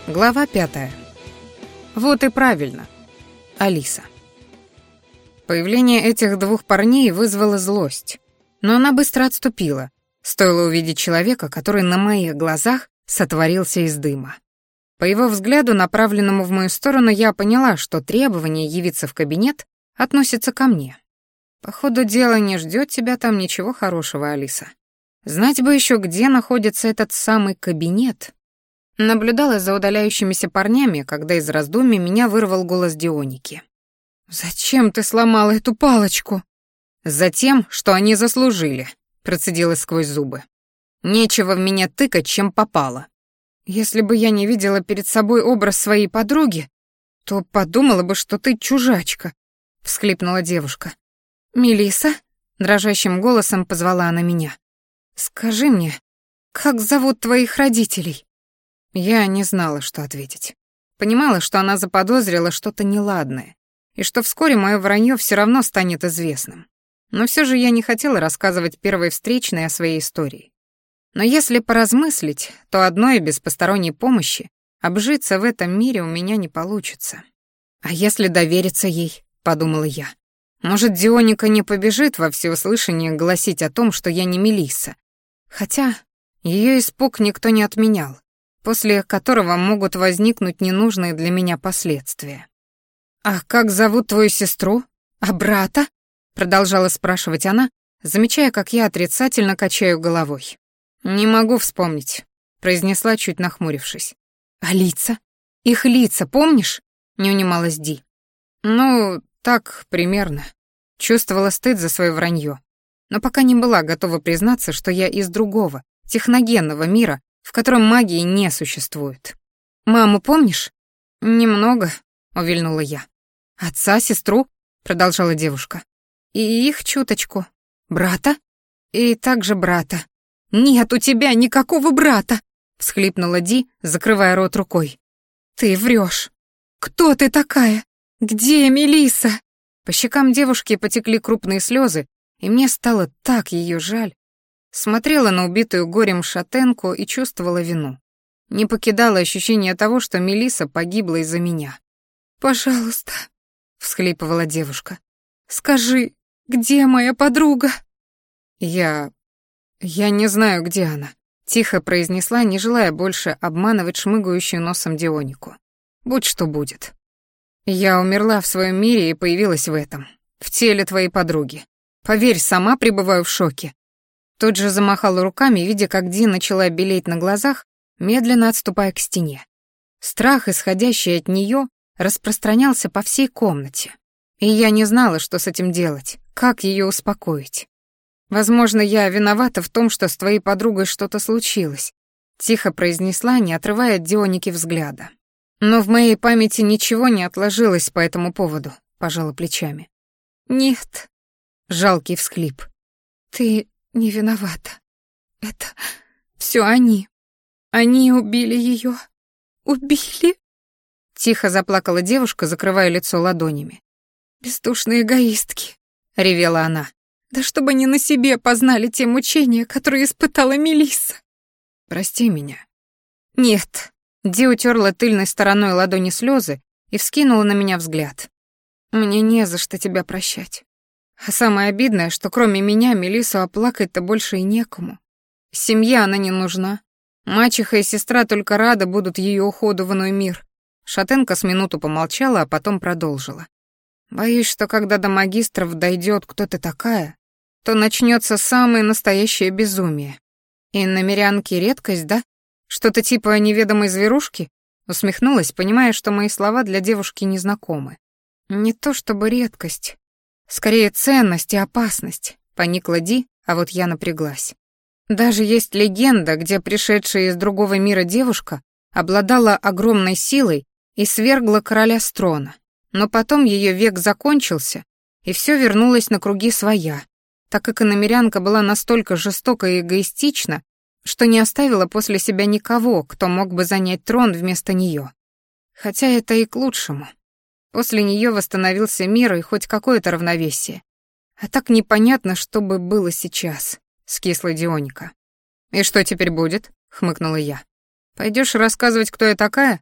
Глава 5. Вот и правильно. Алиса. Появление этих двух парней вызвало злость, но она быстро отступила, стоило увидеть человека, который на моих глазах сотворился из дыма. По его взгляду, направленному в мою сторону, я поняла, что требование явиться в кабинет относится ко мне. Походу, дело не ждет тебя там ничего хорошего, Алиса. Знать бы еще, где находится этот самый кабинет. Наблюдала за удаляющимися парнями, когда из раздумий меня вырвал голос Дионики. «Зачем ты сломала эту палочку?» «Затем, что они заслужили», — процедила сквозь зубы. «Нечего в меня тыкать, чем попало». «Если бы я не видела перед собой образ своей подруги, то подумала бы, что ты чужачка», — всхлипнула девушка. «Мелисса?» — дрожащим голосом позвала она меня. «Скажи мне, как зовут твоих родителей?» Я не знала, что ответить. Понимала, что она заподозрила что-то неладное, и что вскоре мое вранье все равно станет известным. Но все же я не хотела рассказывать первой встречной о своей истории. Но если поразмыслить, то одной без посторонней помощи обжиться в этом мире у меня не получится. «А если довериться ей?» — подумала я. «Может, Дионика не побежит во всеуслышание гласить о том, что я не Мелисса? Хотя ее испуг никто не отменял, после которого могут возникнуть ненужные для меня последствия». «А как зовут твою сестру? А брата?» — продолжала спрашивать она, замечая, как я отрицательно качаю головой. «Не могу вспомнить», — произнесла, чуть нахмурившись. «А лица? Их лица помнишь?» — не унималась Ди. «Ну, так, примерно». Чувствовала стыд за свое вранье, но пока не была готова признаться, что я из другого, техногенного мира, в котором магии не существует. «Маму помнишь?» «Немного», — увильнула я. «Отца, сестру?» — продолжала девушка. «И их чуточку. Брата?» «И также брата». «Нет у тебя никакого брата!» — всхлипнула Ди, закрывая рот рукой. «Ты врешь. Кто ты такая? Где Мелисса?» По щекам девушки потекли крупные слезы, и мне стало так ее жаль. Смотрела на убитую горем шатенку и чувствовала вину. Не покидало ощущение того, что Мелисса погибла из-за меня. «Пожалуйста», — всхлипывала девушка, — «скажи, где моя подруга?» Я не знаю, где она», — тихо произнесла, не желая больше обманывать шмыгающую носом Дионику. «Будь что будет. Я умерла в своем мире и появилась в этом, в теле твоей подруги. Поверь, сама пребываю в шоке». Тут же замахала руками, видя, как Ди начала белеть на глазах, медленно отступая к стене. Страх, исходящий от нее, распространялся по всей комнате. И я не знала, что с этим делать, как ее успокоить. «Возможно, я виновата в том, что с твоей подругой что-то случилось», — тихо произнесла, не отрывая от Дионики взгляда. «Но в моей памяти ничего не отложилось по этому поводу», — пожала плечами. «Нет», — жалкий всхлип. «Ты не виновата. Это все они. Они убили ее. Убили?» Тихо заплакала девушка, закрывая лицо ладонями. «Бездушные эгоистки», — ревела она. «Да чтобы они на себе познали те мучения, которые испытала Мелисса». «Прости меня». «Нет». Ди утерла тыльной стороной ладони слезы и вскинула на меня взгляд. «Мне не за что тебя прощать. А самое обидное, что кроме меня Мелиссу оплакать-то больше и некому. Семье она не нужна. Мачеха и сестра только рады будут ее уходу в иной мир». Шатенка с минуту помолчала, а потом продолжила. «Боюсь, что когда до магистров дойдет, кто ты такая, то начнется самое настоящее безумие. И намерянки редкость, да? Что-то типа неведомой зверушки?» Усмехнулась, понимая, что мои слова для девушки незнакомы. «Не то чтобы редкость. Скорее ценность и опасность», — поникла Ди, а вот я напряглась. «Даже есть легенда, где пришедшая из другого мира девушка обладала огромной силой и свергла короля с трона. Но потом ее век закончился, и все вернулось на круги своя, так как иномерянка была настолько жестока и эгоистична, что не оставила после себя никого, кто мог бы занять трон вместо нее. Хотя это и к лучшему. После нее восстановился мир и хоть какое-то равновесие. А так непонятно, что бы было сейчас, скисла Дионика. «И что теперь будет?» — хмыкнула я. «Пойдешь рассказывать, кто я такая?»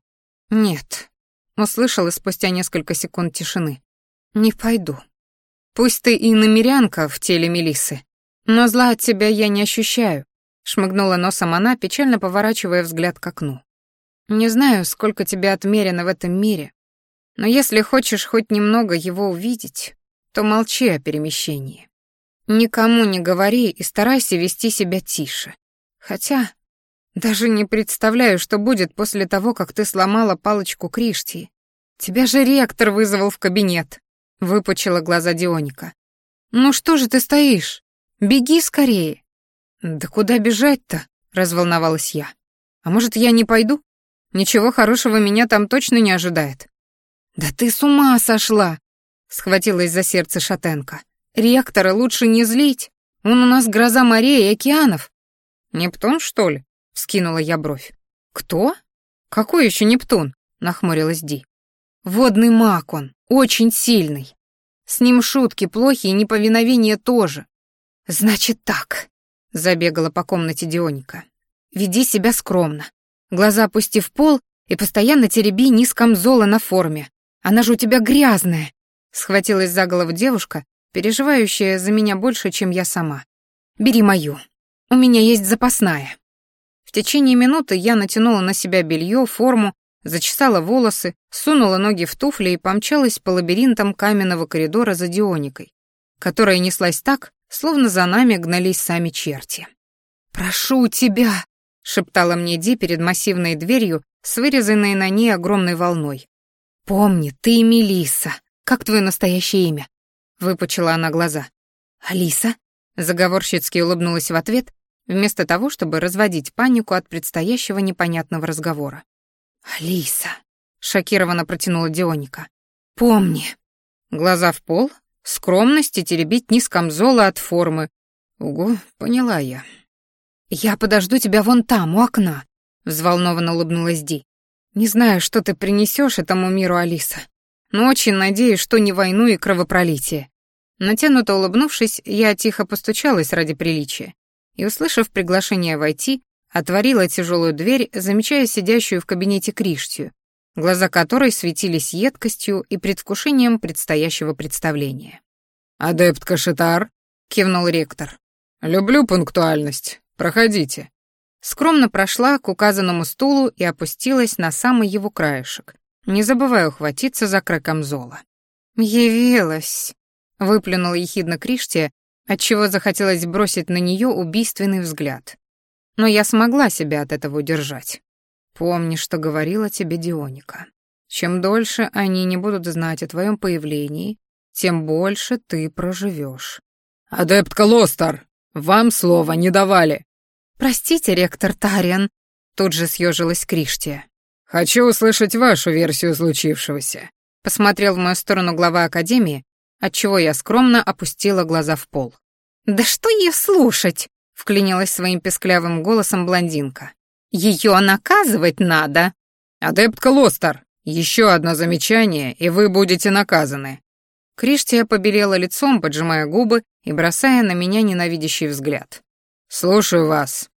«Нет», — услышал и спустя несколько секунд тишины. «Не пойду. Пусть ты и намерянка в теле Мелиссы, но зла от тебя я не ощущаю», — шмыгнула носом она, печально поворачивая взгляд к окну. «Не знаю, сколько тебе отмерено в этом мире, но если хочешь хоть немного его увидеть, то молчи о перемещении. Никому не говори и старайся вести себя тише. Хотя даже не представляю, что будет после того, как ты сломала палочку Криштии. Тебя же ректор вызвал в кабинет», — выпучила глаза Дионика. «Ну что же ты стоишь? Беги скорее». «Да куда бежать-то?» — разволновалась я. «А может, я не пойду? Ничего хорошего меня там точно не ожидает». «Да ты с ума сошла!» — схватилась за сердце шатенка. «Ректора лучше не злить. Он у нас гроза морей и океанов». «Нептун, что ли?» — вскинула я бровь. «Кто? Какой еще Нептун?» — нахмурилась Ди. «Водный маг он, очень сильный. С ним шутки плохие и неповиновение тоже». «Значит так», — забегала по комнате Дионика. «Веди себя скромно. Глаза опусти в пол и постоянно тереби низ камзола на форме. Она же у тебя грязная», — схватилась за голову девушка, переживающая за меня больше, чем я сама. «Бери мою. У меня есть запасная». В течение минуты я натянула на себя белье, форму, зачесала волосы, сунула ноги в туфли и помчалась по лабиринтам каменного коридора за Дионикой, которая неслась так, словно за нами гнались сами черти. «Прошу тебя», — шептала мне Ди перед массивной дверью с вырезанной на ней огромной волной. «Помни, ты Мелисса. Как твое настоящее имя?» — выпучила она глаза. «Алиса?» — заговорщицки улыбнулась в ответ, вместо того, чтобы разводить панику от предстоящего непонятного разговора. «Алиса», — шокированно протянула Дионика. «Помни». Глаза в пол, скромность и теребить низ камзола от формы. Угу, поняла я. «Я подожду тебя вон там, у окна», — взволнованно улыбнулась Ди. «Не знаю, что ты принесешь этому миру, Алиса, но очень надеюсь, что не войну и кровопролитие». Натянуто улыбнувшись, я тихо постучалась ради приличия и, услышав приглашение войти, отворила тяжелую дверь, замечая сидящую в кабинете Криштию, глаза которой светились едкостью и предвкушением предстоящего представления. «Адепт Кашетар», — кивнул ректор. «Люблю пунктуальность. Проходите». Скромно прошла к указанному стулу и опустилась на самый его краешек, не забывая ухватиться за край камзола. «Явилась», — выплюнула ехидно Криштия, отчего захотелось бросить на нее убийственный взгляд. Но я смогла себя от этого удержать. «Помни, что говорила тебе Дионика. Чем дольше они не будут знать о твоем появлении, тем больше ты проживешь». «Адепт Колостар, вам слова не давали». «Простите, ректор Тариан», — тут же съежилась Криштия. «Хочу услышать вашу версию случившегося», — посмотрел в мою сторону глава Академии, отчего я скромно опустила глаза в пол. «Да что ее слушать?» — вклинилась своим песклявым голосом блондинка. «Ее наказывать надо!» «Адепт Колостар, еще одно замечание, и вы будете наказаны». Криштия побелела лицом, поджимая губы и бросая на меня ненавидящий взгляд. «Слушаю вас».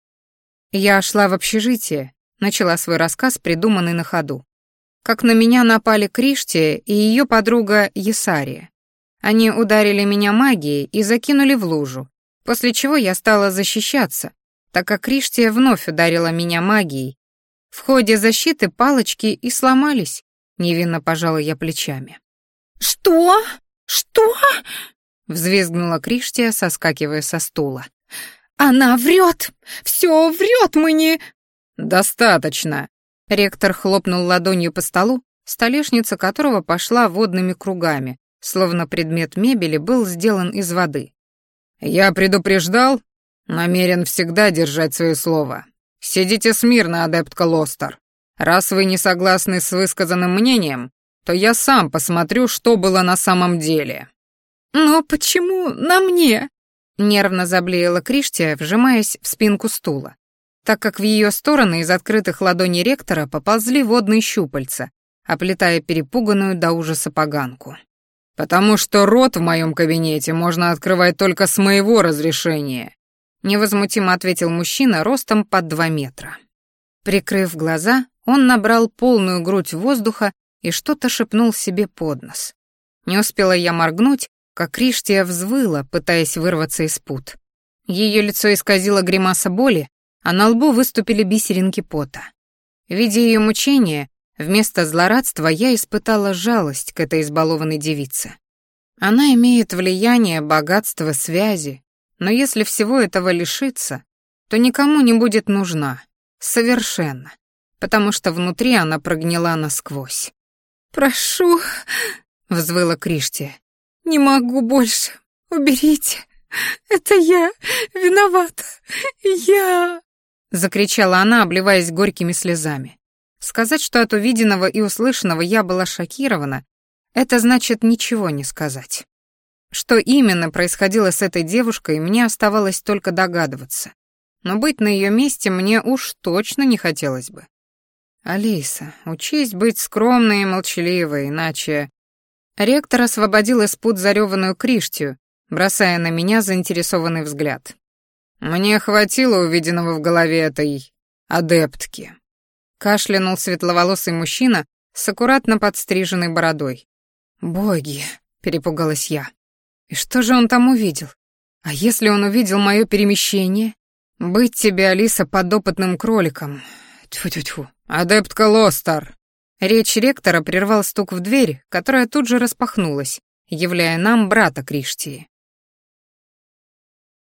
Я шла в общежитие, начала свой рассказ, придуманный на ходу. Как на меня напали Криштия и ее подруга Есария. Они ударили меня магией и закинули в лужу, после чего я стала защищаться, так как Криштия вновь ударила меня магией. В ходе защиты палочки и сломались, невинно пожала я плечами. «Что? Что?» — взвизгнула Криштия, соскакивая со стула. «Она врет! Все врет, мы не...» «Достаточно!» Ректор хлопнул ладонью по столу, столешница которого пошла водными кругами, словно предмет мебели был сделан из воды. «Я предупреждал, намерен всегда держать свое слово. Сидите смирно, адепт Колостар. Раз вы не согласны с высказанным мнением, то я сам посмотрю, что было на самом деле». «Но почему на мне?» Нервно заблеяла Криштия, вжимаясь в спинку стула, так как в ее стороны из открытых ладоней ректора поползли водные щупальца, оплетая перепуганную до ужаса поганку. «Потому что рот в моем кабинете можно открывать только с моего разрешения», невозмутимо ответил мужчина ростом под 2 метра. Прикрыв глаза, Он набрал полную грудь воздуха и что-то шепнул себе под нос. Не успела я моргнуть, как Криштия взвыла, пытаясь вырваться из пут. Ее лицо исказило гримаса боли, а на лбу выступили бисеринки пота. Видя ее мучения, вместо злорадства я испытала жалость к этой избалованной девице. Она имеет влияние, богатство, связи, но если всего этого лишиться, то никому не будет нужна. Совершенно. Потому что внутри она прогнила насквозь. «Прошу», — взвыла Криштия, — «не могу больше. Уберите. Это я виновата. Я...» Закричала она, обливаясь горькими слезами. Сказать, что от увиденного и услышанного я была шокирована, это значит ничего не сказать. Что именно происходило с этой девушкой, мне оставалось только догадываться. Но быть на ее месте мне уж точно не хотелось бы. «Алиса, учись быть скромной и молчаливой, иначе...» Ректор освободил из пут зареванную Криштию, бросая на меня заинтересованный взгляд. «Мне хватило увиденного в голове этой адептки», — кашлянул светловолосый мужчина с аккуратно подстриженной бородой. «Боги!» — перепугалась я. «И что же он там увидел? А если он увидел мое перемещение? Быть тебе, Алиса, подопытным кроликом. Тьфу-тьфу-тьфу. Адептка Лостар!» Речь ректора прервал стук в дверь, которая тут же распахнулась, являя нам брата Криштии.